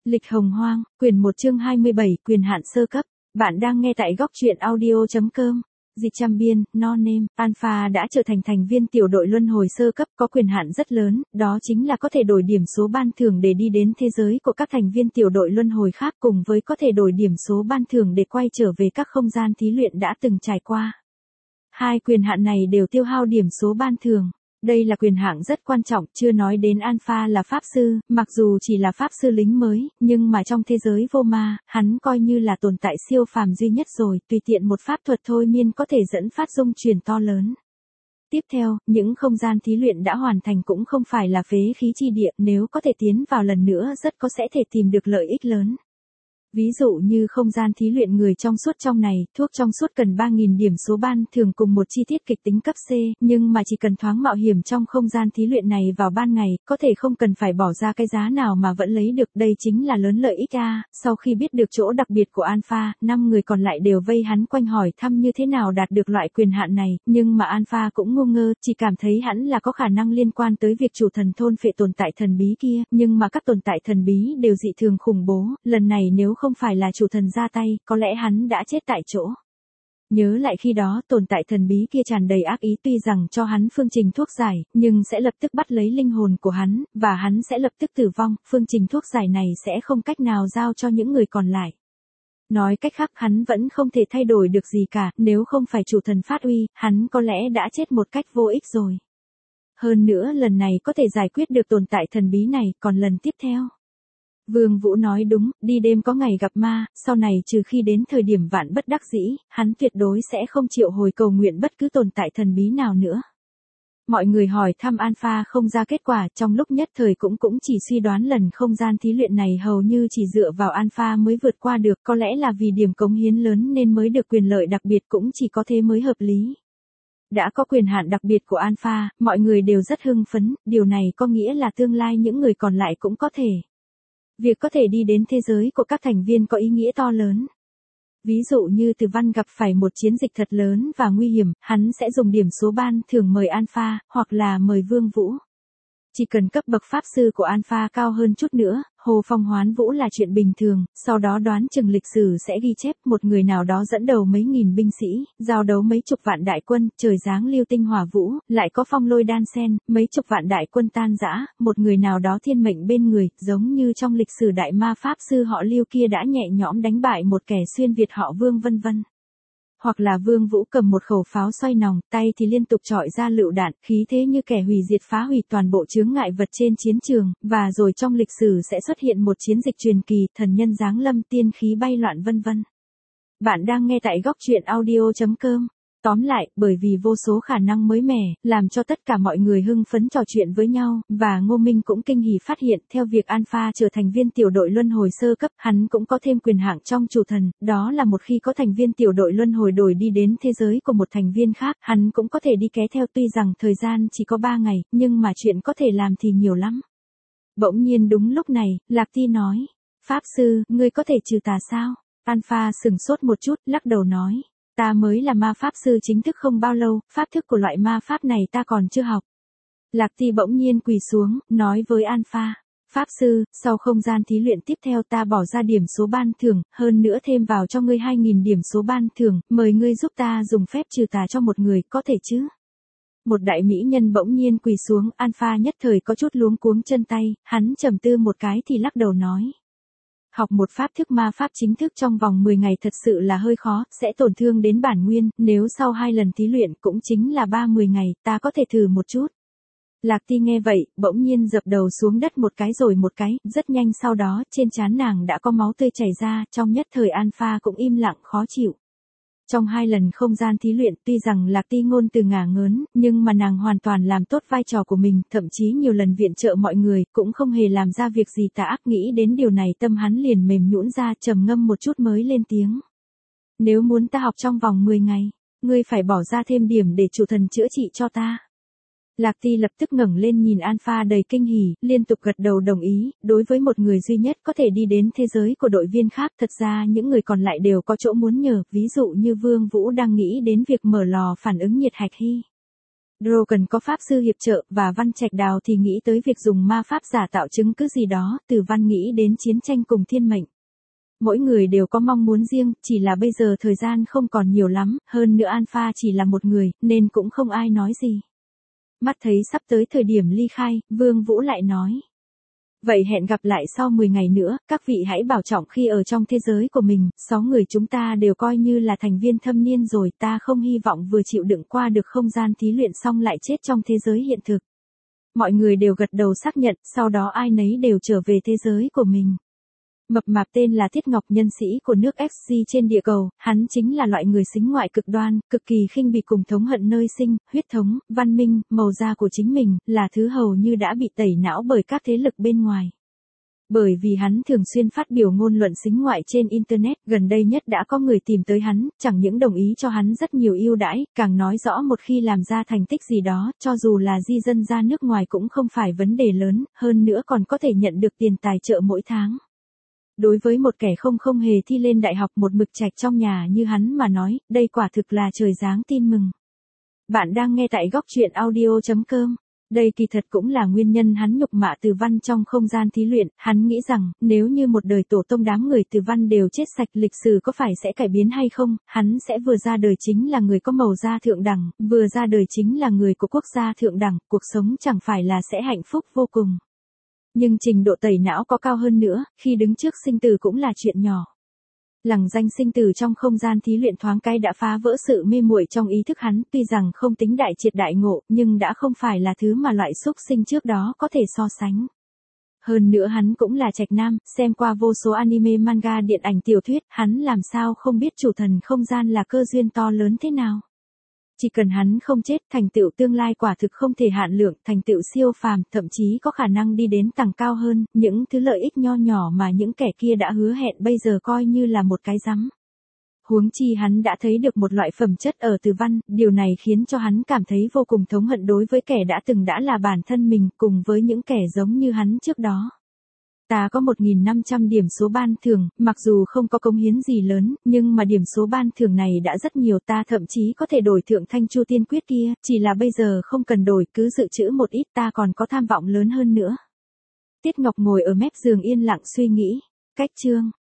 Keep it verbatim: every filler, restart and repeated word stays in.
Lịch Hồng Hoang, quyển một chương hai mươi bảy, quyền hạn sơ cấp. Bạn đang nghe tại góc truyện audio chấm com. Dịch Trăm Biên, No Name, Alpha đã trở thành thành viên tiểu đội luân hồi sơ cấp có quyền hạn rất lớn, đó chính là có thể đổi điểm số ban thưởng để đi đến thế giới của các thành viên tiểu đội luân hồi khác cùng với có thể đổi điểm số ban thưởng để quay trở về các không gian thí luyện đã từng trải qua. Hai quyền hạn này đều tiêu hao điểm số ban thưởng. Đây là quyền hạn rất quan trọng, chưa nói đến Alpha là pháp sư, mặc dù chỉ là pháp sư lính mới, nhưng mà trong thế giới vô ma, hắn coi như là tồn tại siêu phàm duy nhất rồi, tùy tiện một pháp thuật thôi miên có thể dẫn phát dung chuyển to lớn. Tiếp theo, những không gian thí luyện đã hoàn thành cũng không phải là phế khí chi địa, nếu có thể tiến vào lần nữa rất có sẽ thể tìm được lợi ích lớn. Ví dụ như không gian thí luyện người trong suốt trong này, thuốc trong suốt cần ba nghìn điểm số ban thường cùng một chi tiết kịch tính cấp C, nhưng mà chỉ cần thoáng mạo hiểm trong không gian thí luyện này vào ban ngày, có thể không cần phải bỏ ra cái giá nào mà vẫn lấy được, đây chính là lớn lợi ích a. Sau khi biết được chỗ đặc biệt của Alpha, năm người còn lại đều vây hắn quanh hỏi thăm như thế nào đạt được loại quyền hạn này, nhưng mà Alpha cũng ngu ngơ, chỉ cảm thấy hắn là có khả năng liên quan tới việc chủ thần thôn phệ tồn tại thần bí kia, nhưng mà các tồn tại thần bí đều dị thường khủng bố, lần này nếu không phải là chủ thần ra tay, có lẽ hắn đã chết tại chỗ. Nhớ lại khi đó tồn tại thần bí kia tràn đầy ác ý tuy rằng cho hắn phương trình thuốc giải, nhưng sẽ lập tức bắt lấy linh hồn của hắn, và hắn sẽ lập tức tử vong, phương trình thuốc giải này sẽ không cách nào giao cho những người còn lại. Nói cách khác hắn vẫn không thể thay đổi được gì cả, nếu không phải chủ thần phát uy, hắn có lẽ đã chết một cách vô ích rồi. Hơn nữa lần này có thể giải quyết được tồn tại thần bí này, còn lần tiếp theo. Vương Vũ nói đúng, đi đêm có ngày gặp ma, sau này trừ khi đến thời điểm vạn bất đắc dĩ, hắn tuyệt đối sẽ không chịu hồi cầu nguyện bất cứ tồn tại thần bí nào nữa. Mọi người hỏi thăm Alpha không ra kết quả, trong lúc nhất thời cũng cũng chỉ suy đoán lần không gian thí luyện này hầu như chỉ dựa vào Alpha mới vượt qua được, có lẽ là vì điểm cống hiến lớn nên mới được quyền lợi đặc biệt, cũng chỉ có thế mới hợp lý. Đã có quyền hạn đặc biệt của Alpha, mọi người đều rất hưng phấn, điều này có nghĩa là tương lai những người còn lại cũng có thể. Việc có thể đi đến thế giới của các thành viên có ý nghĩa to lớn. Ví dụ như Từ Văn gặp phải một chiến dịch thật lớn và nguy hiểm, hắn sẽ dùng điểm số ban thưởng mời Alpha, hoặc là mời Vương Vũ. Chỉ cần cấp bậc pháp sư của Alpha cao hơn chút nữa, Hồ Phong hoán vũ là chuyện bình thường, sau đó đoán chừng lịch sử sẽ ghi chép một người nào đó dẫn đầu mấy nghìn binh sĩ, giao đấu mấy chục vạn đại quân, trời giáng lưu tinh hỏa vũ, lại có phong lôi đan sen, mấy chục vạn đại quân tan rã, một người nào đó thiên mệnh bên người, giống như trong lịch sử đại ma pháp sư họ Lưu kia đã nhẹ nhõm đánh bại một kẻ xuyên Việt họ Vương vân vân. Hoặc là Vương Vũ cầm một khẩu pháo xoay nòng, tay thì liên tục chọi ra lựu đạn, khí thế như kẻ hủy diệt phá hủy toàn bộ chướng ngại vật trên chiến trường, và rồi trong lịch sử sẽ xuất hiện một chiến dịch truyền kỳ, thần nhân giáng lâm, tiên khí bay loạn vân vân. Bạn đang nghe tại góc truyện audio chấm com. Tóm lại, bởi vì vô số khả năng mới mẻ, làm cho tất cả mọi người hưng phấn trò chuyện với nhau, và Ngô Minh cũng kinh hỉ phát hiện, theo việc Alpha trở thành viên tiểu đội luân hồi sơ cấp, hắn cũng có thêm quyền hạn trong chủ thần, đó là một khi có thành viên tiểu đội luân hồi đổi đi đến thế giới của một thành viên khác, hắn cũng có thể đi ké theo tuy rằng thời gian chỉ có ba ngày, nhưng mà chuyện có thể làm thì nhiều lắm. Bỗng nhiên đúng lúc này, Lạc Ti nói, Pháp sư, ngươi có thể trừ tà sao? Alpha sừng sốt một chút, lắc đầu nói. Ta mới là ma pháp sư chính thức không bao lâu, pháp thức của loại ma pháp này ta còn chưa học. Lạc Ti bỗng nhiên quỳ xuống, nói với Alpha, Pháp sư, sau không gian thí luyện tiếp theo ta bỏ ra điểm số ban thưởng, hơn nữa thêm vào cho ngươi hai nghìn điểm số ban thưởng, mời ngươi giúp ta dùng phép trừ tà cho một người, có thể chứ? Một đại mỹ nhân bỗng nhiên quỳ xuống, Alpha nhất thời có chút luống cuống chân tay, hắn trầm tư một cái thì lắc đầu nói. Học một pháp thức ma pháp chính thức trong vòng mười ngày thật sự là hơi khó, sẽ tổn thương đến bản nguyên, nếu sau hai lần thí luyện cũng chính là ba mươi ngày, ta có thể thử một chút. Lạc Ti nghe vậy, bỗng nhiên dập đầu xuống đất một cái rồi một cái, rất nhanh sau đó, trên trán nàng đã có máu tươi chảy ra, trong nhất thời Alpha cũng im lặng khó chịu. Trong hai lần không gian thí luyện tuy rằng Lạc Ti ngôn từ ngả ngớn, nhưng mà nàng hoàn toàn làm tốt vai trò của mình, thậm chí nhiều lần viện trợ mọi người, cũng không hề làm ra việc gì tà ác, nghĩ đến điều này tâm hắn liền mềm nhũn ra, trầm ngâm một chút mới lên tiếng. Nếu muốn ta học trong vòng mười ngày, ngươi phải bỏ ra thêm điểm để chủ thần chữa trị cho ta. Lạc Ti lập tức ngẩng lên nhìn Alpha đầy kinh hỉ, liên tục gật đầu đồng ý, đối với một người duy nhất có thể đi đến thế giới của đội viên khác, thật ra những người còn lại đều có chỗ muốn nhờ, ví dụ như Vương Vũ đang nghĩ đến việc mở lò phản ứng nhiệt hạch hy. Drogon có pháp sư hiệp trợ và Văn Trạch Đào thì nghĩ tới việc dùng ma pháp giả tạo chứng cứ gì đó, Từ Văn nghĩ đến chiến tranh cùng thiên mệnh. Mỗi người đều có mong muốn riêng, chỉ là bây giờ thời gian không còn nhiều lắm, hơn nữa Alpha chỉ là một người, nên cũng không ai nói gì. Mắt thấy sắp tới thời điểm ly khai, Vương Vũ lại nói. Vậy hẹn gặp lại sau mười ngày nữa, các vị hãy bảo trọng khi ở trong thế giới của mình, sáu người chúng ta đều coi như là thành viên thâm niên rồi, ta không hy vọng vừa chịu đựng qua được không gian thí luyện xong lại chết trong thế giới hiện thực. Mọi người đều gật đầu xác nhận, sau đó ai nấy đều trở về thế giới của mình. Mập mạp tên là Thiết Ngọc, nhân sĩ của nước ép xê trên địa cầu, hắn chính là loại người sính ngoại cực đoan, cực kỳ khinh bỉ cùng thống hận nơi sinh, huyết thống, văn minh, màu da của chính mình, là thứ hầu như đã bị tẩy não bởi các thế lực bên ngoài. Bởi vì hắn thường xuyên phát biểu ngôn luận sính ngoại trên Internet, gần đây nhất đã có người tìm tới hắn, chẳng những đồng ý cho hắn rất nhiều ưu đãi, càng nói rõ một khi làm ra thành tích gì đó, cho dù là di dân ra nước ngoài cũng không phải vấn đề lớn, hơn nữa còn có thể nhận được tiền tài trợ mỗi tháng. Đối với một kẻ không không hề thi lên đại học một mực trạch trong nhà như hắn mà nói, đây quả thực là trời giáng tin mừng. Bạn đang nghe tại góc truyện audio chấm com. Đây kỳ thật cũng là nguyên nhân hắn nhục mạ Từ Văn trong không gian thí luyện, hắn nghĩ rằng, nếu như một đời tổ tông đám người Từ Văn đều chết sạch, lịch sử có phải sẽ cải biến hay không, hắn sẽ vừa ra đời chính là người có màu da thượng đẳng, vừa ra đời chính là người của quốc gia thượng đẳng, cuộc sống chẳng phải là sẽ hạnh phúc vô cùng. Nhưng trình độ tẩy não có cao hơn nữa, khi đứng trước sinh tử cũng là chuyện nhỏ. Lằng danh sinh tử trong không gian thí luyện thoáng cái đã phá vỡ sự mê muội trong ý thức hắn, tuy rằng không tính đại triệt đại ngộ, nhưng đã không phải là thứ mà loại xúc sinh trước đó có thể so sánh. Hơn nữa hắn cũng là trạch nam, xem qua vô số anime, manga, điện ảnh, tiểu thuyết, hắn làm sao không biết chủ thần không gian là cơ duyên to lớn thế nào. Chỉ cần hắn không chết, thành tựu tương lai quả thực không thể hạn lượng, thành tựu siêu phàm, thậm chí có khả năng đi đến tầng cao hơn, những thứ lợi ích nho nhỏ mà những kẻ kia đã hứa hẹn bây giờ coi như là một cái rắm. Huống chi hắn đã thấy được một loại phẩm chất ở Từ Văn, điều này khiến cho hắn cảm thấy vô cùng thống hận đối với kẻ đã từng đã là bản thân mình, cùng với những kẻ giống như hắn trước đó. Ta có một nghìn năm trăm điểm số ban thưởng, mặc dù không có cống hiến gì lớn, nhưng mà điểm số ban thưởng này đã rất nhiều, ta thậm chí có thể đổi thượng thanh chu tiên quyết kia, chỉ là bây giờ không cần đổi, cứ dự trữ một ít, ta còn có tham vọng lớn hơn nữa. Tiết Ngọc ngồi ở mép giường yên lặng suy nghĩ. Cách chương